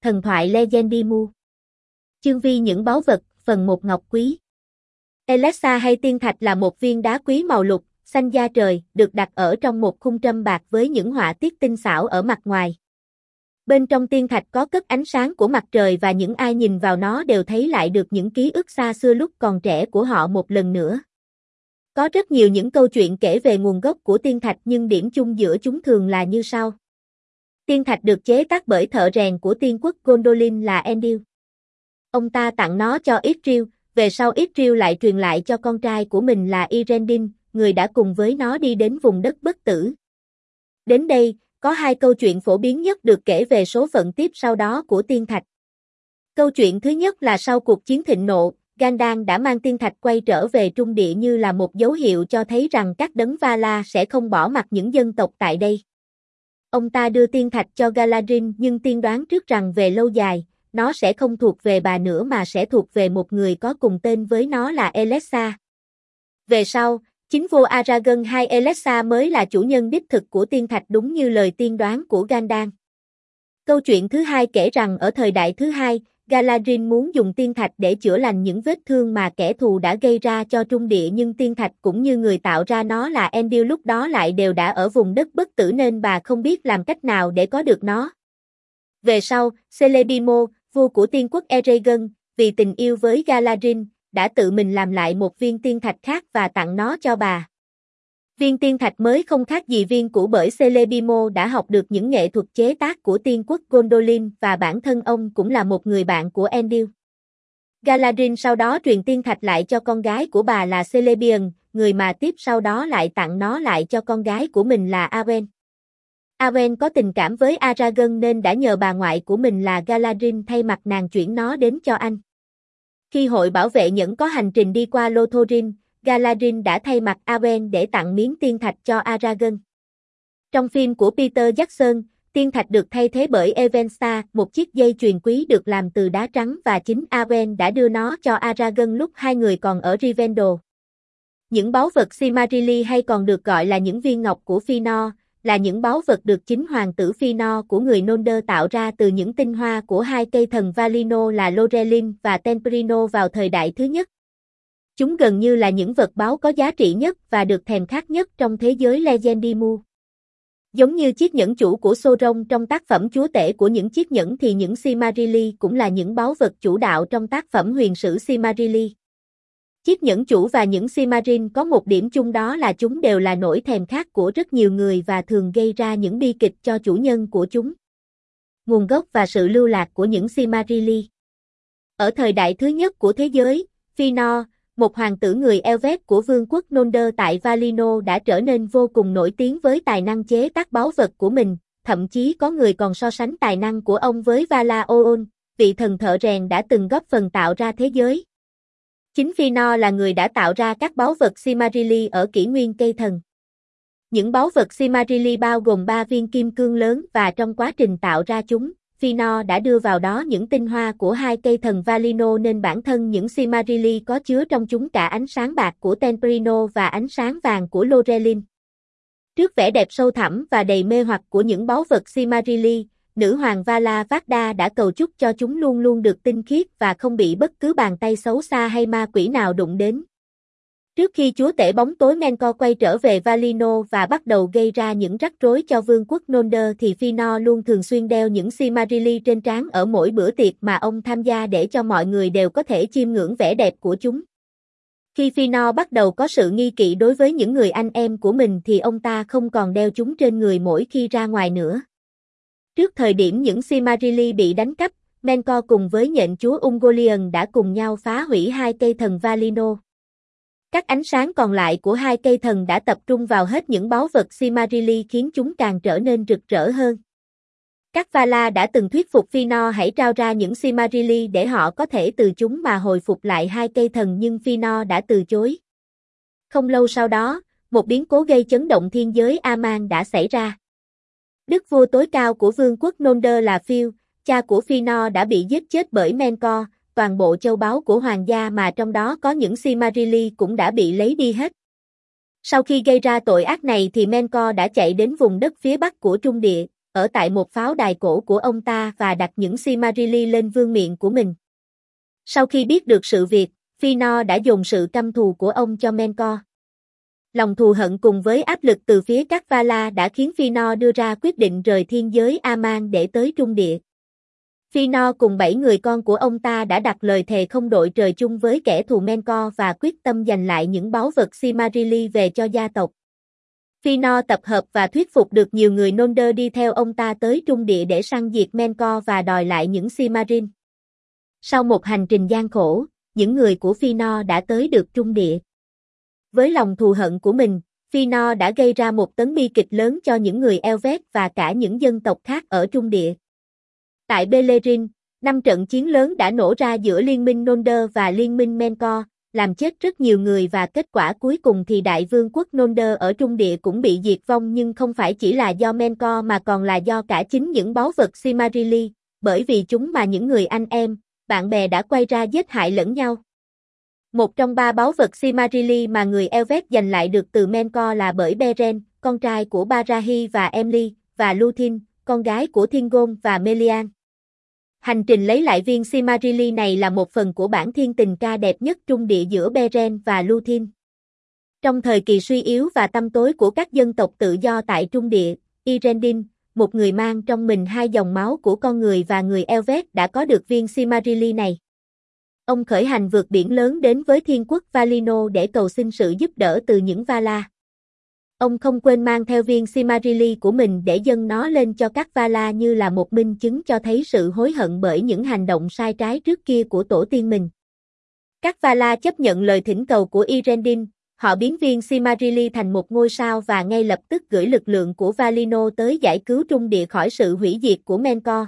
Thần thoại Legendimu. Chương vi những báu vật, phần 1 ngọc quý. Elessa hay tiên thạch là một viên đá quý màu lục, xanh da trời, được đặt ở trong một khung trâm bạc với những họa tiết tinh xảo ở mặt ngoài. Bên trong tiên thạch có cất ánh sáng của mặt trời và những ai nhìn vào nó đều thấy lại được những ký ức xa xưa lúc còn trẻ của họ một lần nữa. Có rất nhiều những câu chuyện kể về nguồn gốc của tiên thạch nhưng điểm chung giữa chúng thường là như sau. Tiên thạch được chế tác bởi thợ rèn của tiên quốc Gondolin là Enlil. Ông ta tặng nó cho Yggdrasil, về sau Yggdrasil lại truyền lại cho con trai của mình là Irendil, người đã cùng với nó đi đến vùng đất bất tử. Đến đây, có hai câu chuyện phổ biến nhất được kể về số phận tiếp sau đó của tiên thạch. Câu chuyện thứ nhất là sau cuộc chiến thịnh nộ, Gandalf đã mang tiên thạch quay trở về Trung Địa như là một dấu hiệu cho thấy rằng các đấng Valar sẽ không bỏ mặc những dân tộc tại đây. Ông ta đưa tiên thạch cho Galadriel nhưng tiên đoán trước rằng về lâu dài, nó sẽ không thuộc về bà nữa mà sẽ thuộc về một người có cùng tên với nó là Elessa. Về sau, chính vua Aragorn hay Elessa mới là chủ nhân đích thực của tiên thạch đúng như lời tiên đoán của Gandalf. Câu chuyện thứ hai kể rằng ở thời đại thứ hai, Galadriel muốn dùng tiên thạch để chữa lành những vết thương mà kẻ thù đã gây ra cho Trung Địa nhưng tiên thạch cũng như người tạo ra nó là Enlil lúc đó lại đều đã ở vùng đất bất tử nên bà không biết làm cách nào để có được nó. Về sau, Celebrimbor, vua của tiên quốc Eregion, vì tình yêu với Galadriel, đã tự mình làm lại một viên tiên thạch khác và tặng nó cho bà. Viên tiên thạch mới không khác gì viên cũ bởi Celebrimbor đã học được những nghệ thuật chế tác của tiên quốc Gondolin và bản thân ông cũng là một người bạn của Enlil. Galadriel sau đó truyền tiên thạch lại cho con gái của bà là Celebrian, người mà tiếp sau đó lại tặng nó lại cho con gái của mình là Arwen. Arwen có tình cảm với Aragorn nên đã nhờ bà ngoại của mình là Galadriel thay mặt nàng chuyển nó đến cho anh. Khi hội bảo vệ nhẫn có hành trình đi qua Lothlórien, Galadriel đã thay mặt Arwen để tặng miếng tiên thạch cho Aragorn. Trong phim của Peter Jackson, tiên thạch được thay thế bởi Evenstar, một chiếc dây chuyền quý được làm từ đá trắng và chính Arwen đã đưa nó cho Aragorn lúc hai người còn ở Rivendell. Những báu vật Silmarils hay còn được gọi là những viên ngọc của Fëanor, là những báu vật được chính hoàng tử Fëanor của người Noldor tạo ra từ những tinh hoa của hai cây thần Valinor là Lorelin và Temprino vào thời đại thứ nhất. Chúng gần như là những vật báu có giá trị nhất và được thèm khát nhất trong thế giới Legendimu. Giống như chiếc nhẫn chủ của Sauron trong tác phẩm Chúa tể của những chiếc nhẫn thì những Silmarils cũng là những báu vật chủ đạo trong tác phẩm huyền sử Silmarils. Chiếc nhẫn chủ và những Silmarils có một điểm chung đó là chúng đều là nỗi thèm khát của rất nhiều người và thường gây ra những bi kịch cho chủ nhân của chúng. Nguồn gốc và sự lưu lạc của những Silmarils. Ở thời đại thứ nhất của thế giới, Fëanor, một hoàng tử người Elvet của vương quốc Noldor tại Valinor đã trở nên vô cùng nổi tiếng với tài năng chế tác báu vật của mình, thậm chí có người còn so sánh tài năng của ông với Vala Oon, vị thần thợ rèn đã từng góp phần tạo ra thế giới. Chính Fëanor là người đã tạo ra các báu vật Silmarils ở kỷ nguyên cây thần. Những báu vật Silmarils bao gồm 3 viên kim cương lớn và trong quá trình tạo ra chúng, Fëanor đã đưa vào đó những tinh hoa của hai cây thần Valinor nên bản thân những Silmarils có chứa trong chúng cả ánh sáng bạc của Temprino và ánh sáng vàng của Lorelin. Trước vẻ đẹp sâu thẳm và đầy mê hoặc của những báu vật Silmarils, nữ hoàng Vala Varda đã cầu chúc cho chúng luôn luôn được tinh khiết và không bị bất cứ bàn tay xấu xa hay ma quỷ nào đụng đến. Trước khi chúa tể bóng tối Melkor quay trở về Valinor và bắt đầu gây ra những rắc rối cho vương quốc Noldor thì Fëanor luôn thường xuyên đeo những Silmarils trên trán ở mỗi bữa tiệc mà ông tham gia để cho mọi người đều có thể chiêm ngưỡng vẻ đẹp của chúng. Khi Fëanor bắt đầu có sự nghi kỵ đối với những người anh em của mình thì ông ta không còn đeo chúng trên người mỗi khi ra ngoài nữa. Trước thời điểm những Silmarils bị đánh cắp, Melkor cùng với nhện chúa Ungoliant đã cùng nhau phá hủy hai cây thần Valinor. Các ánh sáng còn lại của hai cây thần đã tập trung vào hết những báu vật Silmarils khiến chúng càng trở nên rực rỡ hơn. Các Valar đã từng thuyết phục Fëanor hãy trao ra những Silmarils để họ có thể từ chúng mà hồi phục lại hai cây thần nhưng Fëanor đã từ chối. Không lâu sau đó, một biến cố gây chấn động thiên giới Aman đã xảy ra. Đức vua tối cao của vương quốc Noldor là Phil, cha của Fëanor đã bị giết chết bởi Melkor, toàn bộ châu báu của hoàng gia mà trong đó có những Silmarils cũng đã bị lấy đi hết. Sau khi gây ra tội ác này thì Melkor đã chạy đến vùng đất phía bắc của Trung Địa, ở tại một pháo đài cổ của ông ta và đặt những Silmarili lên vương miện của mình. Sau khi biết được sự việc, Fëanor đã dồn sự căm thù của ông cho Melkor. Lòng thù hận cùng với áp lực từ phía các Valar đã khiến Fëanor đưa ra quyết định rời thiên giới Aman để tới Trung Địa. Fëanor cùng 7 người con của ông ta đã đặt lời thề không đội trời chung với kẻ thù Melkor và quyết tâm giành lại những báu vật Silmarili về cho gia tộc. Fëanor tập hợp và thuyết phục được nhiều người Noldor đi theo ông ta tới Trung Địa để săn diệt Melkor và đòi lại những Silmaril. Sau một hành trình gian khổ, những người của Fëanor đã tới được Trung Địa. Với lòng thù hận của mình, Fëanor đã gây ra một tấn bi kịch lớn cho những người Elves và cả những dân tộc khác ở Trung Địa. Tại Beleriand, 5 trận chiến lớn đã nổ ra giữa Liên minh Noldor và Liên minh Melkor, làm chết rất nhiều người và kết quả cuối cùng thì Đại Vương quốc Noldor ở Trung Địa cũng bị diệt vong, nhưng không phải chỉ là do Melkor mà còn là do cả chính những báu vật Silmarili, bởi vì chúng mà những người anh em, bạn bè đã quay ra giết hại lẫn nhau. Một trong 3 báu vật Silmarili mà người Elves giành lại được từ Melkor là bởi Beren, con trai của Barahi và Emly, và Lúthien, con gái của Thingol và Melian. Hành trình lấy lại viên Silmarili này là một phần của bản thiên tình ca đẹp nhất Trung Địa giữa Beren và Lúthien. Trong thời kỳ suy yếu và tăm tối của các dân tộc tự do tại Trung Địa, Eärendil, một người mang trong mình 2 dòng máu của con người và người Elves đã có được viên Silmarili này. Ông khởi hành vượt biển lớn đến với thiên quốc Valinor để cầu xin sự giúp đỡ từ những Valar. Ông không quên mang theo viên Silmarili của mình để dâng nó lên cho các Valar như là một minh chứng cho thấy sự hối hận bởi những hành động sai trái trước kia của tổ tiên mình. Các Valar chấp nhận lời thỉnh cầu của Eärendil, họ biến viên Silmarili thành một ngôi sao và ngay lập tức gửi lực lượng của Valinor tới giải cứu Trung Địa khỏi sự hủy diệt của Melkor.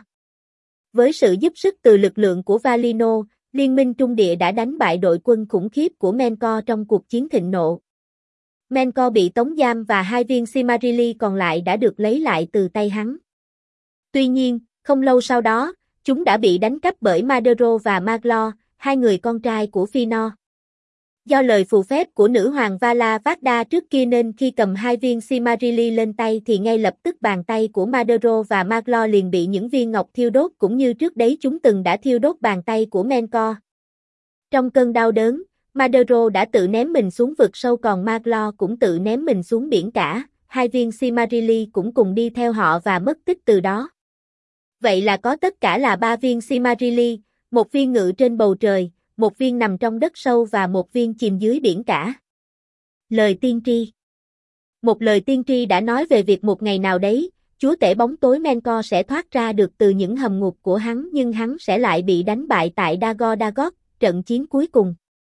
Với sự giúp sức từ lực lượng của Valinor, Liên minh Trung Địa đã đánh bại đội quân khủng khiếp của Melkor trong cuộc chiến thịnh nộ. Melkor bị tống giam và 2 viên Silmarili còn lại đã được lấy lại từ tay hắn. Tuy nhiên, không lâu sau đó, chúng đã bị đánh cắp bởi Madero và Maglor, 2 người con trai của Fëanor. Do lời phù phép của nữ hoàng Vala Vardha trước kia nên khi cầm 2 viên Silmarili lên tay thì ngay lập tức bàn tay của Madero và Maglor liền bị những viên ngọc thiêu đốt cũng như trước đấy chúng từng đã thiêu đốt bàn tay của Melkor. Trong cơn đau đớn, Madero đã tự ném mình xuống vực sâu còn Maglor cũng tự ném mình xuống biển cả, 2 viên Silmarili cũng cùng đi theo họ và mất tích từ đó. Vậy là có tất cả là 3 viên Silmarili, một viên ngự trên bầu trời, một viên nằm trong đất sâu và một viên chìm dưới biển cả. Lời tiên tri. Một lời tiên tri đã nói về việc một ngày nào đấy, chúa tể bóng tối Melkor sẽ thoát ra được từ những hầm ngục của hắn nhưng hắn sẽ lại bị đánh bại tại Dagor Dagoth, trận chiến cuối cùng.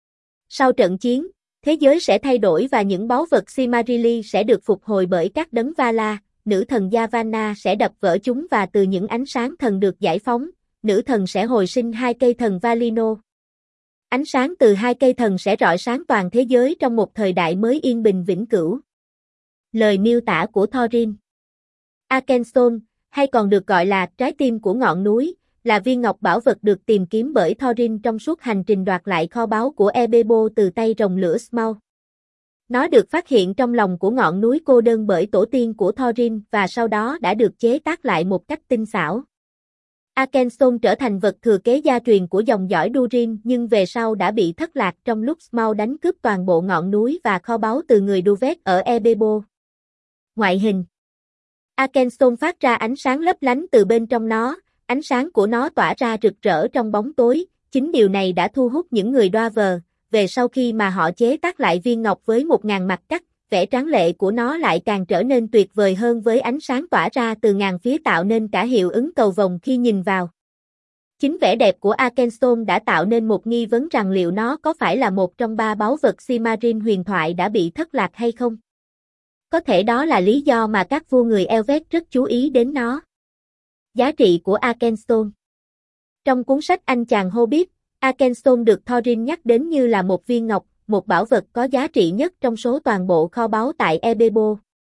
Sau trận chiến, thế giới sẽ thay đổi và những báu vật Silmarili sẽ được phục hồi bởi các đấng Valar, nữ thần Yavanna sẽ đập vỡ chúng và từ những ánh sáng thần được giải phóng, nữ thần sẽ hồi sinh 2 cây thần Valinor. Ánh sáng từ 2 cây thần sẽ rọi sáng toàn thế giới trong một thời đại mới yên bình vĩnh cửu. Lời miêu tả của Thorin. Arkenstone, hay còn được gọi là trái tim của ngọn núi, là viên ngọc bảo vật được tìm kiếm bởi Thorin trong suốt hành trình đoạt lại kho báu của Erebor từ tay rồng lửa Smaug. Nó được phát hiện trong lòng của ngọn núi cô đơn bởi tổ tiên của Thorin và sau đó đã được chế tác lại một cách tinh xảo. Arkenstone trở thành vật thừa kế gia truyền của dòng dõi Durin nhưng về sau đã bị thất lạc trong lúc Smaug đánh cướp toàn bộ ngọn núi và kho báu từ người Duvet ở Erebor. Ngoại hình. Arkenstone phát ra ánh sáng lấp lánh từ bên trong nó, ánh sáng của nó tỏa ra rực rỡ trong bóng tối, chính điều này đã thu hút những người Dwarven. Về sau khi mà họ chế tác lại viên ngọc với 1000 mặt cắt, vẻ tráng lệ của nó lại càng trở nên tuyệt vời hơn với ánh sáng tỏa ra từ ngàn phía tạo nên cả hiệu ứng cầu vồng khi nhìn vào. Chính vẻ đẹp của Arkenstone đã tạo nên một nghi vấn rằng liệu nó có phải là một trong 3 báu vật Silmaril huyền thoại đã bị thất lạc hay không. Có thể đó là lý do mà các vua người Elves rất chú ý đến nó. Giá trị của Arkenstone. Trong cuốn sách Anh chàng Hobbit, Arkenstone được Thorin nhắc đến như là một viên ngọc, một bảo vật có giá trị nhất trong số toàn bộ kho báu tại Erebor.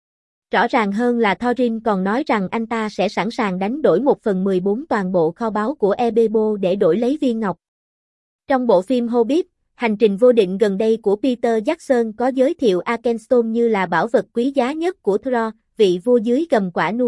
Rõ ràng hơn là Thorin còn nói rằng anh ta sẽ sẵn sàng đánh đổi 1/14 toàn bộ kho báu của Erebor để đổi lấy viên ngọc. Trong bộ phim Hobbit, Hành trình vô định gần đây của Peter Jackson có giới thiệu Arkenstone như là bảo vật quý giá nhất của Thor, vị vua dưới gầm quả núi,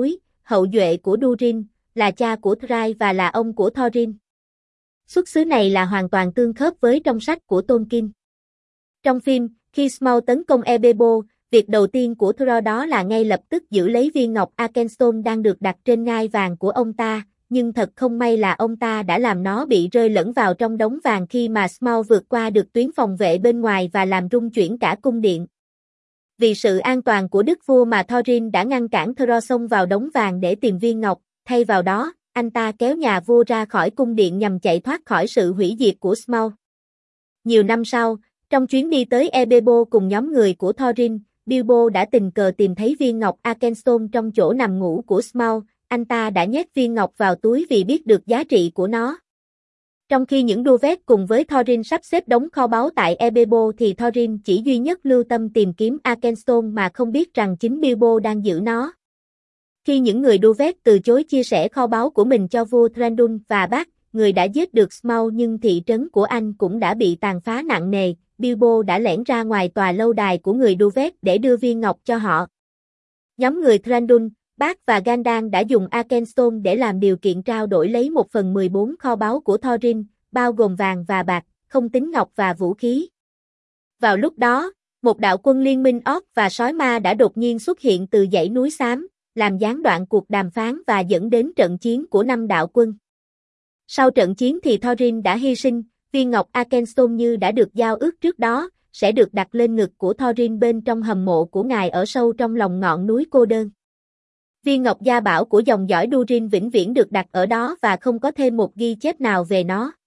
hậu duệ của Durin, là cha của Thrai và là ông của Thorin. Xuất xứ này là hoàn toàn tương khớp với trong sách của Tolkien. Trong phim, khi Smaug tấn công Erebor, việc đầu tiên của Thorin đó là ngay lập tức giữ lấy viên ngọc Arkenstone đang được đặt trên ngai vàng của ông ta, nhưng thật không may là ông ta đã làm nó bị rơi lẫn vào trong đống vàng khi mà Smaug vượt qua được tuyến phòng vệ bên ngoài và làm rung chuyển cả cung điện. Vì sự an toàn của đức vua mà Thorin đã ngăn cản Thorin xông vào đống vàng để tìm viên ngọc, thay vào đó, anh ta kéo nhà vua ra khỏi cung điện nhằm chạy thoát khỏi sự hủy diệt của Smaug. Nhiều năm sau, trong chuyến đi tới Erebor cùng nhóm người của Thorin, Bilbo đã tình cờ tìm thấy viên ngọc Arkenstone trong chỗ nằm ngủ của Smaug, anh ta đã nhét viên ngọc vào túi vì biết được giá trị của nó. Trong khi những đua vét cùng với Thorin sắp xếp đống kho báu tại Erebor thì Thorin chỉ duy nhất lưu tâm tìm kiếm Arkenstone mà không biết rằng chính Bilbo đang giữ nó. Khi những người đua vét từ chối chia sẻ kho báu của mình cho vua Thranduil và bác, người đã giết được Smaug nhưng thị trấn của anh cũng đã bị tàn phá nặng nề, Bilbo đã lẻn ra ngoài tòa lâu đài của người đua vét để đưa viên ngọc cho họ. Nhóm người Thranduil, bác và Gandalf đã dùng Arkenstone để làm điều kiện trao đổi lấy 1/14 kho báu của Thorin, bao gồm vàng và bạc, không tính ngọc và vũ khí. Vào lúc đó, một đạo quân liên minh Orc và sói ma đã đột nhiên xuất hiện từ dãy núi xám, làm gián đoạn cuộc đàm phán và dẫn đến trận chiến của 5 đạo quân. Sau trận chiến thì Thorin đã hy sinh, viên ngọc Arkenstone như đã được giao ước trước đó, sẽ được đặt lên ngực của Thorin bên trong hầm mộ của ngài ở sâu trong lòng ngọn núi cô đơn. Viên ngọc gia bảo của dòng dõi Durin vĩnh viễn được đặt ở đó và không có thêm một ghi chép nào về nó.